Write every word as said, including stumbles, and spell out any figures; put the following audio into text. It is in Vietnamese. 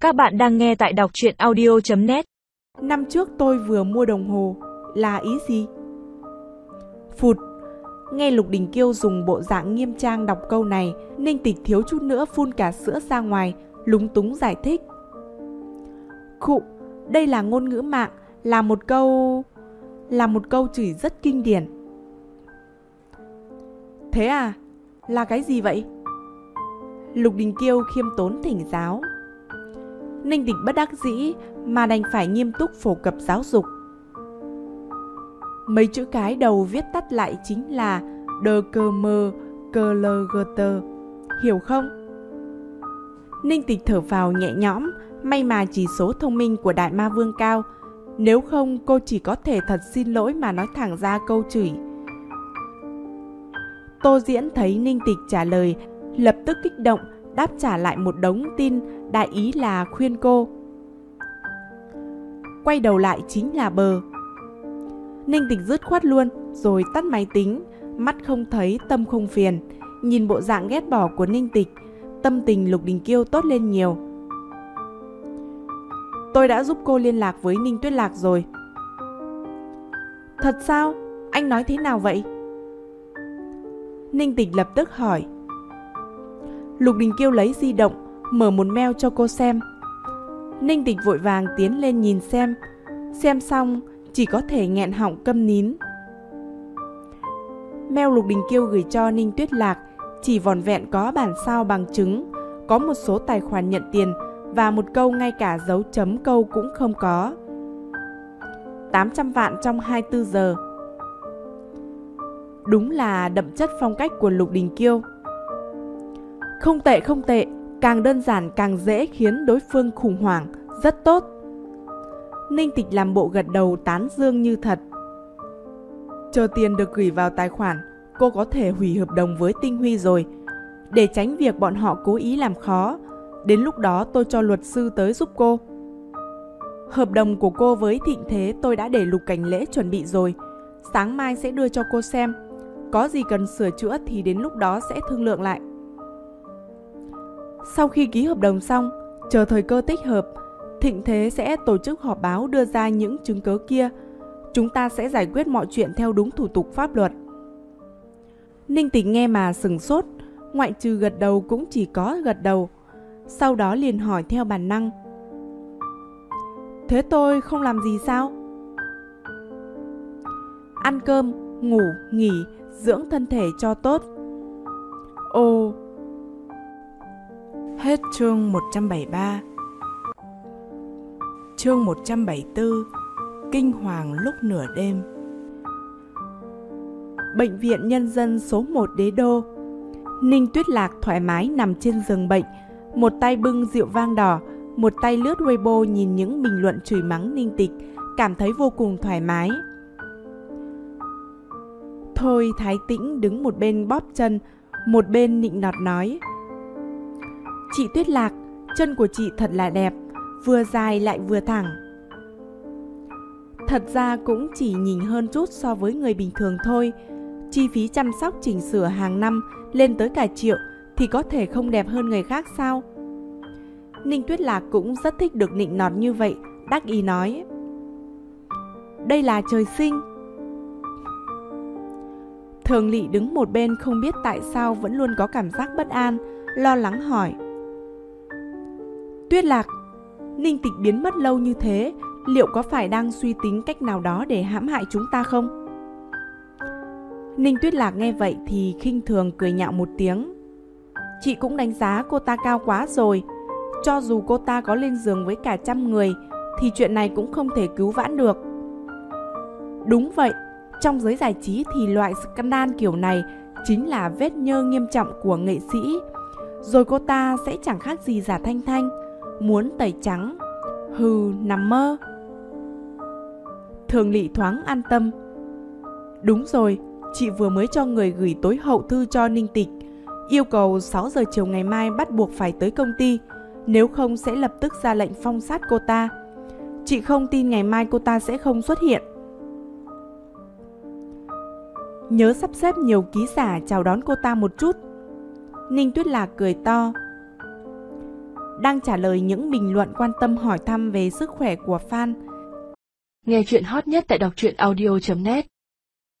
Các bạn đang nghe tại đọc truyện audio chấm net. Năm trước tôi vừa mua đồng hồ, là ý gì? Phụt, nghe Lục Đình Kiêu dùng bộ dạng nghiêm trang đọc câu này, Ninh Tịch thiếu chút nữa phun cả sữa ra ngoài, lúng túng giải thích. Khụ, đây là ngôn ngữ mạng, là một câu... là một câu chửi rất kinh điển. Thế à? Là cái gì vậy? Lục Đình Kiêu khiêm tốn thỉnh giáo. Ninh Tịch bất đắc dĩ mà đành phải nghiêm túc phổ cập giáo dục. Mấy chữ cái đầu viết tắt lại chính là đơ cơ mơ cơ lơ gơ tơ, hiểu không? Ninh Tịch thở phào nhẹ nhõm, may mà chỉ số thông minh của Đại Ma Vương cao, nếu không cô chỉ có thể thật xin lỗi mà nói thẳng ra câu chửi. Tô Diễn thấy Ninh Tịch trả lời, lập tức kích động, đáp trả lại một đống tin, đại ý là khuyên cô. Quay đầu lại chính là bờ. Ninh Tịch dứt khoát luôn, rồi tắt máy tính, mắt không thấy tâm không phiền. Nhìn bộ dạng ghét bỏ của Ninh Tịch, tâm tình Lục Đình Kiêu tốt lên nhiều. Tôi đã giúp cô liên lạc với Ninh Tuyết Lạc rồi. Thật sao? Anh nói thế nào vậy? Ninh Tịch lập tức hỏi. Lục Đình Kiêu lấy di động, mở một mail cho cô xem. Ninh Tịch vội vàng tiến lên nhìn xem. Xem xong, chỉ có thể nghẹn họng câm nín. Mail Lục Đình Kiêu gửi cho Ninh Tuyết Lạc chỉ vỏn vẹn có bản sao bằng chứng, có một số tài khoản nhận tiền và một câu ngay cả dấu chấm câu cũng không có. tám trăm vạn trong hai mươi tư giờ. Đúng là đậm chất phong cách của Lục Đình Kiêu. Không tệ không tệ, càng đơn giản càng dễ khiến đối phương khủng hoảng, rất tốt. Ninh Tịch làm bộ gật đầu tán dương như thật. Chờ tiền được gửi vào tài khoản, cô có thể hủy hợp đồng với Tinh Huy rồi. Để tránh việc bọn họ cố ý làm khó, đến lúc đó tôi cho luật sư tới giúp cô. Hợp đồng của cô với Thịnh Thế tôi đã để Lục Cảnh Lễ chuẩn bị rồi. Sáng mai sẽ đưa cho cô xem. Có gì cần sửa chữa thì đến lúc đó sẽ thương lượng lại. Sau khi ký hợp đồng xong, chờ thời cơ thích hợp, Thịnh Thế sẽ tổ chức họp báo đưa ra những chứng cứ kia. Chúng ta sẽ giải quyết mọi chuyện theo đúng thủ tục pháp luật. Ninh Tịch nghe mà sừng sốt, ngoại trừ gật đầu cũng chỉ có gật đầu. Sau đó liền hỏi theo bản năng. Thế tôi không làm gì sao? Ăn cơm, ngủ, nghỉ, dưỡng thân thể cho tốt. Ồ. Hết chương một trăm bảy mươi ba. Chương một trăm bảy mươi tư. Kinh hoàng lúc nửa đêm. Bệnh viện Nhân dân số một Đế Đô. Ninh Tuyết Lạc thoải mái nằm trên giường bệnh, một tay bưng rượu vang đỏ, một tay lướt Weibo nhìn những bình luận chửi mắng Ninh Tịch, cảm thấy vô cùng thoải mái. Thôi Thái Tĩnh đứng một bên bóp chân, một bên nịnh nọt nói. Chị Tuyết Lạc, chân của chị thật là đẹp, vừa dài lại vừa thẳng. Thật ra cũng chỉ nhỉnh hơn chút so với người bình thường thôi. Chi phí chăm sóc chỉnh sửa hàng năm lên tới cả triệu thì có thể không đẹp hơn người khác sao? Ninh Tuyết Lạc cũng rất thích được nịnh nọt như vậy, đắc ý nói. Đây là trời sinh. Thường Lị đứng một bên không biết tại sao vẫn luôn có cảm giác bất an, lo lắng hỏi. Tuyết Lạc, Ninh Tịch biến mất lâu như thế, liệu có phải đang suy tính cách nào đó để hãm hại chúng ta không? Ninh Tuyết Lạc nghe vậy thì khinh thường cười nhạo một tiếng. Chị cũng đánh giá cô ta cao quá rồi. Cho dù cô ta có lên giường với cả trăm người thì chuyện này cũng không thể cứu vãn được. Đúng vậy, trong giới giải trí thì loại scandal kiểu này chính là vết nhơ nghiêm trọng của nghệ sĩ. Rồi cô ta sẽ chẳng khác gì Giả Thanh Thanh, muốn tẩy trắng. Hừ, nằm mơ. Thường Lị thoáng an tâm. Đúng rồi, chị vừa mới cho người gửi tối hậu thư cho Ninh Tịch, yêu cầu sáu giờ chiều ngày mai bắt buộc phải tới công ty, nếu không sẽ lập tức ra lệnh phong sát cô ta. Chị không tin ngày mai cô ta sẽ không xuất hiện. Nhớ sắp xếp nhiều ký giả chào đón cô ta một chút. Ninh Tuyết Lạc cười to. đang trả lời những bình luận quan tâm hỏi thăm về sức khỏe của fan. Nghe chuyện hot nhất tại đọc truyện audio chấm net.